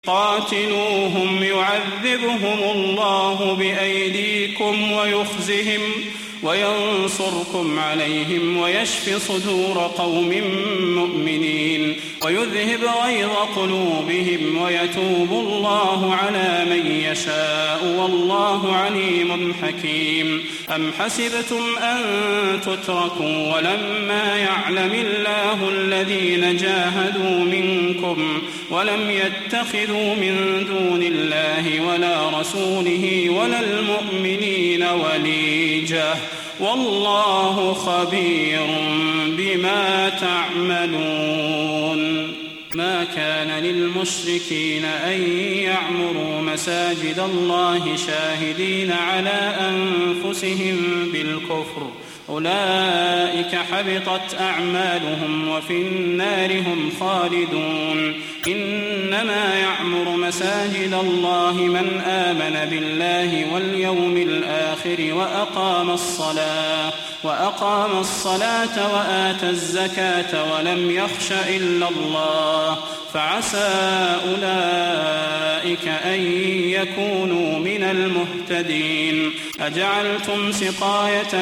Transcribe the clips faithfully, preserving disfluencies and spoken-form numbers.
قاتلوهم يعذبهم الله بأيديكم ويخزهم وينصركم عليهم ويشف صدور قوم مؤمنين ويذهب غيظ قلوبهم ويتوب الله على من يشاء والله عليم حكيم. أم حسبتم أن تتركوا ولما يعلم الله الذين جاهدوا منكم ولم يتخذوا من دون الله ولا رسوله ولا المؤمنين وليجة والله خبير بما تعملون. ما كان للمشركين أن يعمروا مساجد الله شاهدين على أنفسهم بالكفر أولئك حبطت أعمالهم وفي النار هم خالدون. إنما يعمر مساجد الله من آمن بالله واليوم الآخر وأقام الصلاة وأقام الصلاة وآتى الزكاة ولم يخش إلا الله فعسى أولئك أن يكونوا من المهتدين. أجعلتم سقاية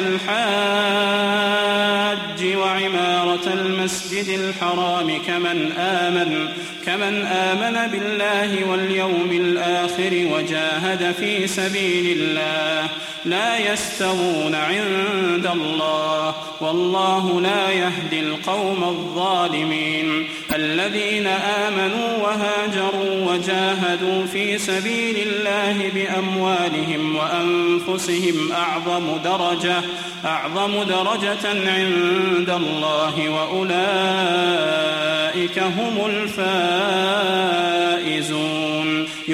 الحاج وعمارة المسجد الحرام كمن آمن كمن آمن بالله واليوم الآخر وجاهد في سبيل الله لا يستوون عند الله والله لا يهدي القوم الظالمين. الذين آمنوا وهاجروا وجاهدوا في سبيل الله بأموالهم وأنفسهم أعظم درجة أعظم درجة عند الله وأولئك هم الفائزون.